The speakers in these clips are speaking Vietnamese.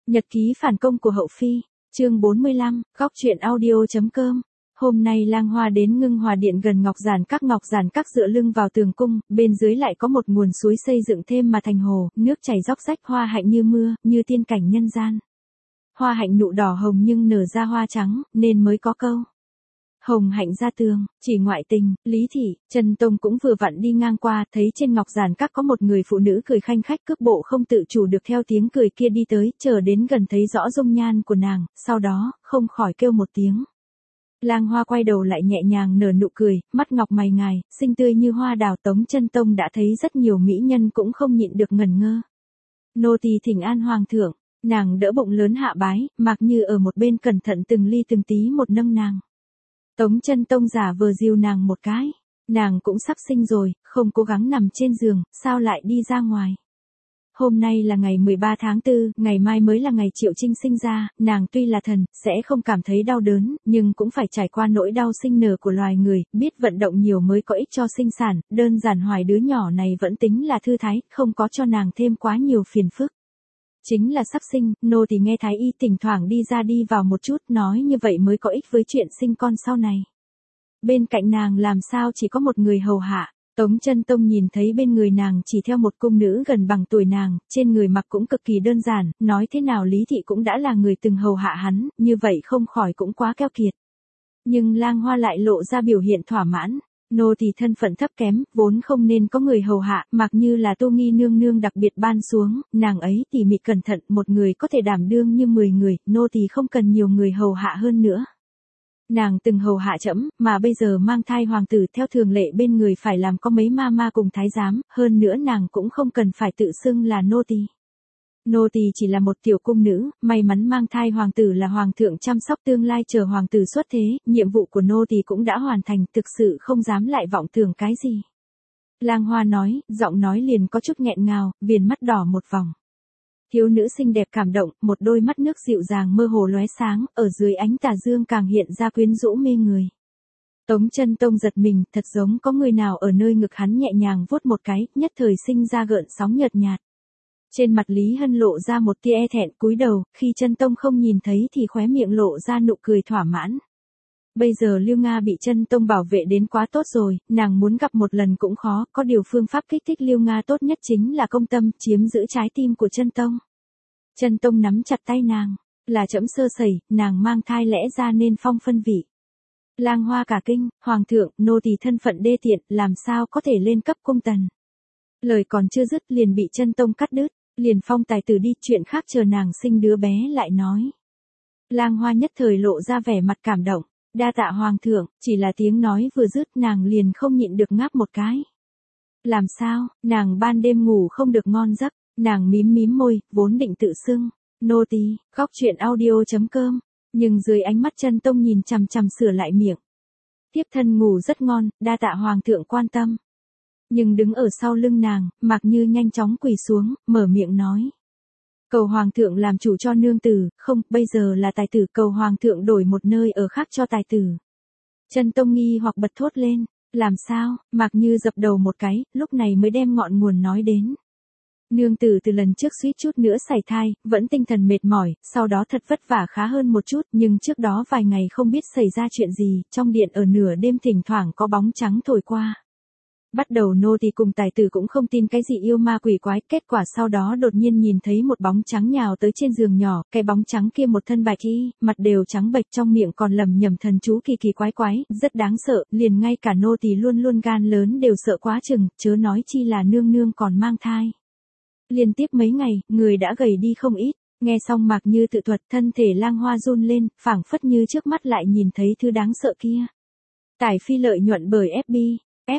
Nhật ký phản công của hậu phi, chương 45, góc truyện audio.com. Hôm nay Lang Hoa đến Ngưng Hòa Điện gần Ngọc Giản Các dựa lưng vào tường cung, bên dưới lại có một nguồn suối xây dựng thêm mà thành hồ, nước chảy róc rách, hoa hạnh như mưa, như tiên cảnh nhân gian. Hoa hạnh nụ đỏ hồng nhưng nở ra hoa trắng, nên mới có câu hồng hạnh ra tường, chỉ ngoại tình. Lý Thị, Trần Tông cũng vừa vặn đi ngang qua, thấy trên Ngọc Giản Các có một người phụ nữ cười khanh khách, cước bộ không tự chủ được theo tiếng cười kia đi tới, chờ đến gần thấy rõ dung nhan của nàng, sau đó, không khỏi kêu một tiếng. Lang Hoa quay đầu lại nhẹ nhàng nở nụ cười, mắt ngọc mày ngài, xinh tươi như hoa đào. Tống Chân Tông đã thấy rất nhiều mỹ nhân cũng không nhịn được ngẩn ngơ. Nô tỳ thỉnh an hoàng thượng. Nàng đỡ bụng lớn hạ bái, Mạc Như ở một bên cẩn thận từng ly từng tí một nâng nàng. Tống Chân Tông giả vờ dìu nàng một cái. Nàng cũng sắp sinh rồi, không cố gắng nằm trên giường, sao lại đi ra ngoài. Hôm nay là ngày 13 tháng 4, ngày mai mới là ngày Triệu Trinh sinh ra, nàng tuy là thần, sẽ không cảm thấy đau đớn, nhưng cũng phải trải qua nỗi đau sinh nở của loài người, biết vận động nhiều mới có ích cho sinh sản, đơn giản hoài đứa nhỏ này vẫn tính là thư thái, không có cho nàng thêm quá nhiều phiền phức. Chính là sắp sinh, nô tỳ nghe thái y thỉnh thoảng đi ra đi vào một chút, nói như vậy mới có ích với chuyện sinh con sau này. Bên cạnh nàng làm sao chỉ có một người hầu hạ. Tống Chân Tông nhìn thấy bên người nàng chỉ theo một cung nữ gần bằng tuổi nàng, trên người mặc cũng cực kỳ đơn giản, nói thế nào Lý Thị cũng đã là người từng hầu hạ hắn, như vậy không khỏi cũng quá keo kiệt. Nhưng Lang Hoa lại lộ ra biểu hiện thỏa mãn, nô tỳ thân phận thấp kém, vốn không nên có người hầu hạ, mặc như là Tô Nghi nương nương đặc biệt ban xuống, nàng ấy tỉ mỉ cẩn thận, một người có thể đảm đương như 10 người, nô tỳ không cần nhiều người hầu hạ hơn nữa. Nàng từng hầu hạ trẫm, mà bây giờ mang thai hoàng tử, theo thường lệ bên người phải làm có mấy ma cùng thái giám, hơn nữa nàng cũng không cần phải tự xưng là nô tỳ. Nô tỳ chỉ là một tiểu cung nữ, may mắn mang thai hoàng tử là hoàng thượng chăm sóc tương lai chờ hoàng tử xuất thế, nhiệm vụ của nô tỳ cũng đã hoàn thành, thực sự không dám lại vọng tưởng cái gì. Lang Hoa nói, giọng nói liền có chút nghẹn ngào, viền mắt đỏ một vòng. Thiếu nữ xinh đẹp cảm động, một đôi mắt nước dịu dàng mơ hồ lóe sáng, ở dưới ánh tà dương càng hiện ra quyến rũ mê người. Tống Chân Tông giật mình, thật giống có người nào ở nơi ngực hắn nhẹ nhàng vuốt một cái, nhất thời sinh ra gợn sóng nhợt nhạt. Trên mặt Lý Hân lộ ra một tia e thẹn, cúi đầu, khi Chân Tông không nhìn thấy thì khóe miệng lộ ra nụ cười thỏa mãn. Bây giờ Lưu Nga bị Chân Tông bảo vệ đến quá tốt rồi, nàng muốn gặp một lần cũng khó, có điều phương pháp kích thích Lưu Nga tốt nhất chính là công tâm, chiếm giữ trái tim của Chân Tông. Chân Tông nắm chặt tay nàng, là trẫm sơ sẩy, nàng mang thai lẽ ra nên phong phân vị. Lang Hoa cả kinh, hoàng thượng, nô tỳ thân phận đê tiện, làm sao có thể lên cấp cung tần. Lời còn chưa dứt liền bị Chân Tông cắt đứt, liền phong tài tử đi, chuyện khác chờ nàng sinh đứa bé lại nói. Lang Hoa nhất thời lộ ra vẻ mặt cảm động. Đa tạ hoàng thượng, chỉ là tiếng nói vừa dứt nàng liền không nhịn được ngáp một cái. Làm sao, nàng ban đêm ngủ không được ngon giấc, nàng mím môi, vốn định tự xưng nô tỳ, góc truyện audio.com, nhưng dưới ánh mắt Chân Tông nhìn chằm chằm sửa lại miệng. Tiếp thân ngủ rất ngon, đa tạ hoàng thượng quan tâm. Nhưng đứng ở sau lưng nàng, Mạc Như nhanh chóng quỳ xuống, mở miệng nói. Cầu hoàng thượng làm chủ cho nương tử, không, bây giờ là tài tử, cầu hoàng thượng đổi một nơi ở khác cho tài tử. Chân Tông nghi hoặc bật thốt lên, làm sao, Mạc Như dập đầu một cái, lúc này mới đem ngọn nguồn nói đến. Nương tử từ lần trước suýt chút nữa sảy thai, vẫn tinh thần mệt mỏi, sau đó thật vất vả khá hơn một chút, nhưng trước đó vài ngày không biết xảy ra chuyện gì, trong điện ở nửa đêm thỉnh thoảng có bóng trắng thổi qua. Bắt đầu nô tỳ cùng tài tử cũng không tin cái gì yêu ma quỷ quái, kết quả sau đó đột nhiên nhìn thấy một bóng trắng nhào tới trên giường nhỏ, cái bóng trắng kia một thân bạch y, mặt đều trắng bệch, trong miệng còn lẩm nhẩm thần chú kỳ quái, rất đáng sợ, liền ngay cả nô tỳ luôn gan lớn đều sợ quá chừng, chớ nói chi là nương nương còn mang thai. Liên tiếp mấy ngày, người đã gầy đi không ít. Nghe xong Mạc Như tự thuật, thân thể Lang Hoa run lên, phảng phất như trước mắt lại nhìn thấy thứ đáng sợ kia. Tải phi lợi nhuận bởi FB.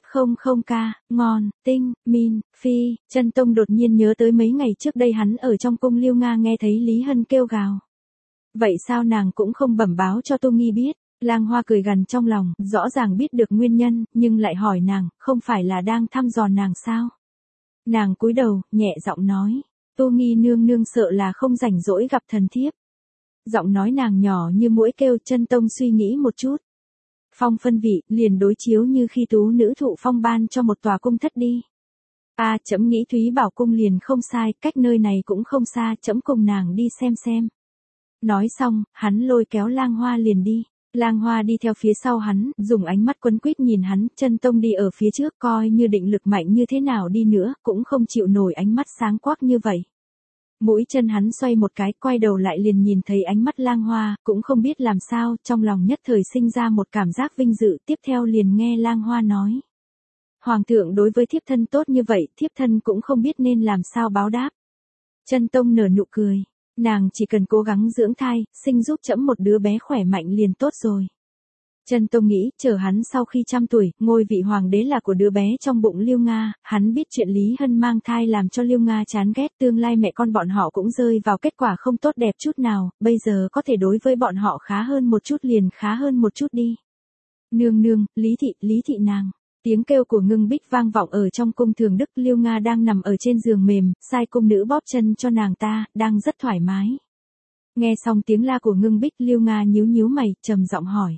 F00K, ngon, tinh, min, phi. Chân Tông đột nhiên nhớ tới mấy ngày trước đây hắn ở trong cung Liêu Nga nghe thấy Lý Hân kêu gào. Vậy sao nàng cũng không bẩm báo cho Tô Nghi biết? Lang Hoa cười gằn trong lòng, rõ ràng biết được nguyên nhân, nhưng lại hỏi nàng, không phải là đang thăm dò nàng sao? Nàng cúi đầu, nhẹ giọng nói, Tô Nghi nương nương sợ là không rảnh rỗi gặp thần thiếp. Giọng nói nàng nhỏ như muỗi kêu. Chân Tông suy nghĩ một chút. Phong phân vị, liền đối chiếu như khi tú nữ thụ phong ban cho một tòa cung thất đi. Trẫm nghĩ Thúy Bảo cung liền không sai, cách nơi này cũng không xa, trẫm cùng nàng đi xem. Nói xong, hắn lôi kéo Lang Hoa liền đi. Lang Hoa đi theo phía sau hắn, dùng ánh mắt quấn quýt nhìn hắn, Chân Tông đi ở phía trước coi như định lực mạnh như thế nào đi nữa, cũng không chịu nổi ánh mắt sáng quắc như vậy. Mũi chân hắn xoay một cái, quay đầu lại liền nhìn thấy ánh mắt Lang Hoa, cũng không biết làm sao, trong lòng nhất thời sinh ra một cảm giác vinh dự, tiếp theo liền nghe Lang Hoa nói. Hoàng thượng đối với thiếp thân tốt như vậy, thiếp thân cũng không biết nên làm sao báo đáp. Chân Tông nở nụ cười. Nàng chỉ cần cố gắng dưỡng thai, sinh giúp trẫm một đứa bé khỏe mạnh liền tốt rồi. Chân Tông nghĩ, chờ hắn sau khi trăm tuổi, ngôi vị hoàng đế là của đứa bé trong bụng Liêu Nga, hắn biết chuyện Lý Hân mang thai làm cho Liêu Nga chán ghét, tương lai mẹ con bọn họ cũng rơi vào kết quả không tốt đẹp chút nào, bây giờ có thể đối với bọn họ khá hơn một chút liền khá hơn một chút đi. Nương nương, Lý thị nàng. Tiếng kêu của Ngưng Bích vang vọng ở trong cung Thường Đức. Liêu Nga đang nằm ở trên giường mềm, sai cung nữ bóp chân cho nàng ta, đang rất thoải mái. Nghe xong tiếng la của Ngưng Bích, Liêu Nga nhíu mày, trầm giọng hỏi.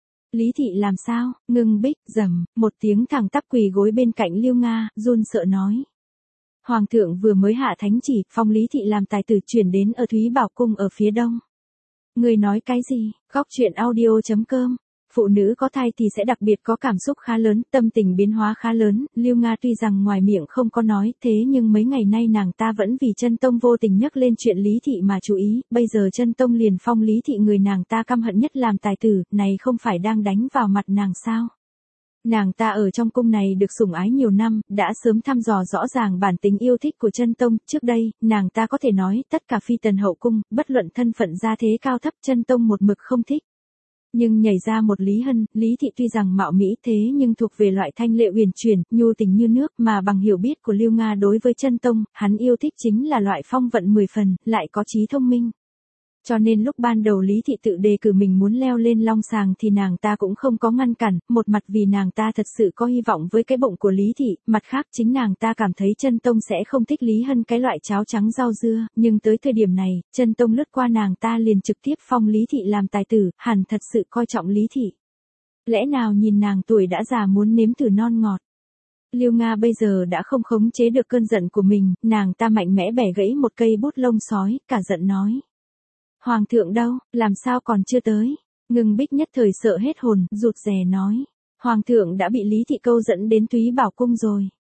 Lý thị làm sao? Ngưng Bích rầm một tiếng thẳng tắp quỳ gối bên cạnh Liêu Nga, run sợ nói. Hoàng thượng vừa mới hạ thánh chỉ, phong Lý thị làm tài tử chuyển đến ở Thúy Bảo cung ở phía đông. Người nói cái gì? Góc truyện audio.com. Phụ nữ có thai thì sẽ đặc biệt có cảm xúc khá lớn, tâm tình biến hóa khá lớn, Liêu Nga tuy rằng ngoài miệng không có nói, thế nhưng mấy ngày nay nàng ta vẫn vì Chân Tông vô tình nhắc lên chuyện Lý thị mà chú ý, bây giờ Chân Tông liền phong Lý thị người nàng ta căm hận nhất làm tài tử, này không phải đang đánh vào mặt nàng sao? Nàng ta ở trong cung này được sủng ái nhiều năm, đã sớm thăm dò rõ ràng bản tính yêu thích của Chân Tông, trước đây, nàng ta có thể nói, tất cả phi tần hậu cung, bất luận thân phận gia thế cao thấp, Chân Tông một mực không thích. Nhưng nhảy ra một Lý Hân, Lý thị tuy rằng mạo mỹ thế nhưng thuộc về loại thanh lệ uyển chuyển, nhu tình như nước, mà bằng hiểu biết của Liêu Nga đối với Chân Tông, hắn yêu thích chính là loại phong vận 10 phần, lại có trí thông minh. Cho nên lúc ban đầu Lý thị tự đề cử mình muốn leo lên long sàng thì nàng ta cũng không có ngăn cản, một mặt vì nàng ta thật sự có hy vọng với cái bụng của Lý thị, mặt khác chính nàng ta cảm thấy Chân Tông sẽ không thích Lý Hân cái loại cháo trắng rau dưa, nhưng tới thời điểm này, Chân Tông lướt qua nàng ta liền trực tiếp phong Lý thị làm tài tử, hẳn thật sự coi trọng Lý thị. Lẽ nào nhìn nàng tuổi đã già muốn nếm thử non ngọt. Liêu Nga bây giờ đã không khống chế được cơn giận của mình, nàng ta mạnh mẽ bẻ gãy một cây bút lông sói, cả giận nói. Hoàng thượng đâu, làm sao còn chưa tới? Ngưng Bích nhất thời sợ hết hồn, rụt rè nói. Hoàng thượng đã bị Lý thị câu dẫn đến Thúy Bảo cung rồi.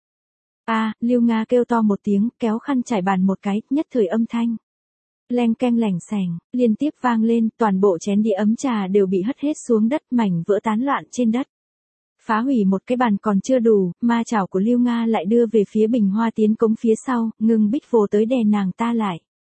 Liêu Nga kêu to một tiếng, kéo khăn trải bàn một cái, nhất thời âm thanh. Leng keng lẻng xẻng, liên tiếp vang lên, toàn bộ chén đĩa ấm trà đều bị hất hết xuống đất, mảnh vỡ tán loạn trên đất. Phá hủy một cái bàn còn chưa đủ, ma chảo của Liêu Nga lại đưa về phía bình hoa tiến cống phía sau, Ngưng Bích vồ tới đè nàng ta lại.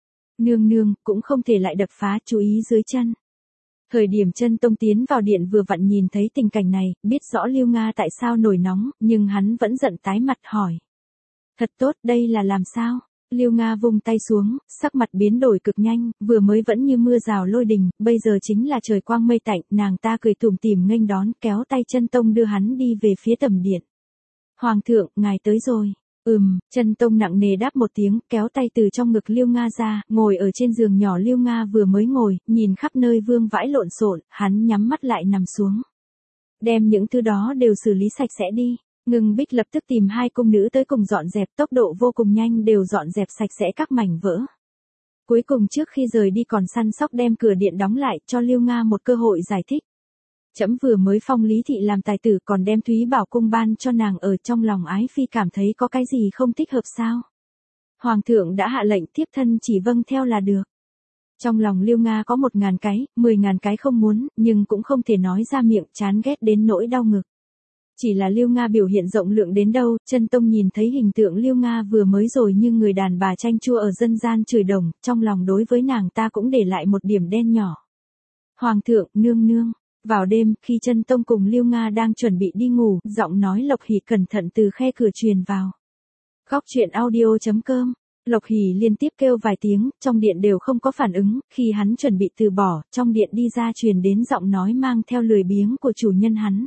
Nương, cũng không thể lại đập phá, chú ý dưới chân. Thời điểm Chân Tông tiến vào điện vừa vặn nhìn thấy tình cảnh này, biết rõ Liêu Nga tại sao nổi nóng, nhưng hắn vẫn giận tái mặt hỏi. Thật tốt, đây là làm sao? Liêu Nga vung tay xuống, sắc mặt biến đổi cực nhanh, vừa mới vẫn như mưa rào lôi đình, bây giờ chính là trời quang mây tạnh, nàng ta cười tủm tỉm nghênh đón, kéo tay Chân Tông đưa hắn đi về phía tầm điện. Hoàng thượng, ngài tới rồi. Chân Tông nặng nề đáp một tiếng, kéo tay từ trong ngực Liêu Nga ra, ngồi ở trên giường nhỏ Liêu Nga vừa mới ngồi, nhìn khắp nơi vương vãi lộn xộn, hắn nhắm mắt lại nằm xuống. Đem những thứ đó đều xử lý sạch sẽ đi. Ngưng Bích lập tức tìm hai cung nữ tới cùng dọn dẹp, tốc độ vô cùng nhanh, đều dọn dẹp sạch sẽ các mảnh vỡ. Cuối cùng trước khi rời đi còn săn sóc đem cửa điện đóng lại, cho Liêu Nga một cơ hội giải thích. Trẫm vừa mới phong Lý thị làm tài tử, còn đem Thúy Bảo cung ban cho nàng, ở trong lòng ái phi cảm thấy có cái gì không thích hợp sao? Hoàng thượng đã hạ lệnh, thiếp thân chỉ vâng theo là được. Trong lòng Liêu Nga có 1.000 cái, 10.000 cái không muốn, nhưng cũng không thể nói ra miệng, chán ghét đến nỗi đau ngực. Chỉ là Liêu Nga biểu hiện rộng lượng đến đâu, Chân Tông nhìn thấy hình tượng Liêu Nga vừa mới rồi như người đàn bà chanh chua ở dân gian chửi đồng, trong lòng đối với nàng ta cũng để lại một điểm đen nhỏ. Hoàng thượng, nương. Vào đêm, khi Chân Tông cùng Liêu Nga đang chuẩn bị đi ngủ, giọng nói Lộc Hỷ cẩn thận từ khe cửa truyền vào. Góc truyện audio.com. Lộc Hỷ liên tiếp kêu vài tiếng, trong điện đều không có phản ứng, khi hắn chuẩn bị từ bỏ, trong điện đi ra truyền đến giọng nói mang theo lười biếng của chủ nhân hắn.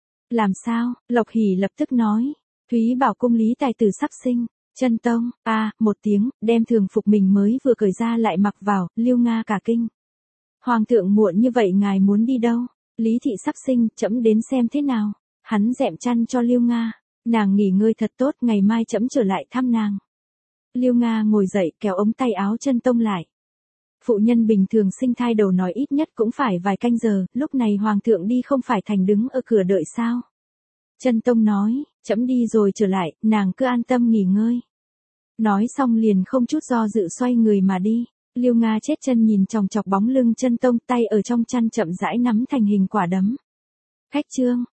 Làm sao? Lộc Hỷ lập tức nói. Thúy Bảo cung Lý tài tử sắp sinh. Chân Tông, một tiếng, đem thường phục mình mới vừa cởi ra lại mặc vào, Liêu Nga cả kinh. Hoàng thượng muộn như vậy ngài muốn đi đâu? Lý thị sắp sinh, trẫm đến xem thế nào. Hắn dẹm chăn cho Liêu Nga. Nàng nghỉ ngơi thật tốt, ngày mai trẫm trở lại thăm nàng. Liêu Nga ngồi dậy kéo ống tay áo Chân Tông lại. Phụ nhân bình thường sinh thai đầu nói ít nhất cũng phải vài canh giờ, lúc này hoàng thượng đi không phải thành đứng ở cửa đợi sao. Chân Tông nói, trẫm đi rồi trở lại, nàng cứ an tâm nghỉ ngơi. Nói xong liền không chút do dự xoay người mà đi. Liêu Nga chết chân nhìn chòng chọc bóng lưng Chân Tông, tay ở trong chăn chậm rãi nắm thành hình quả đấm. Khách trương.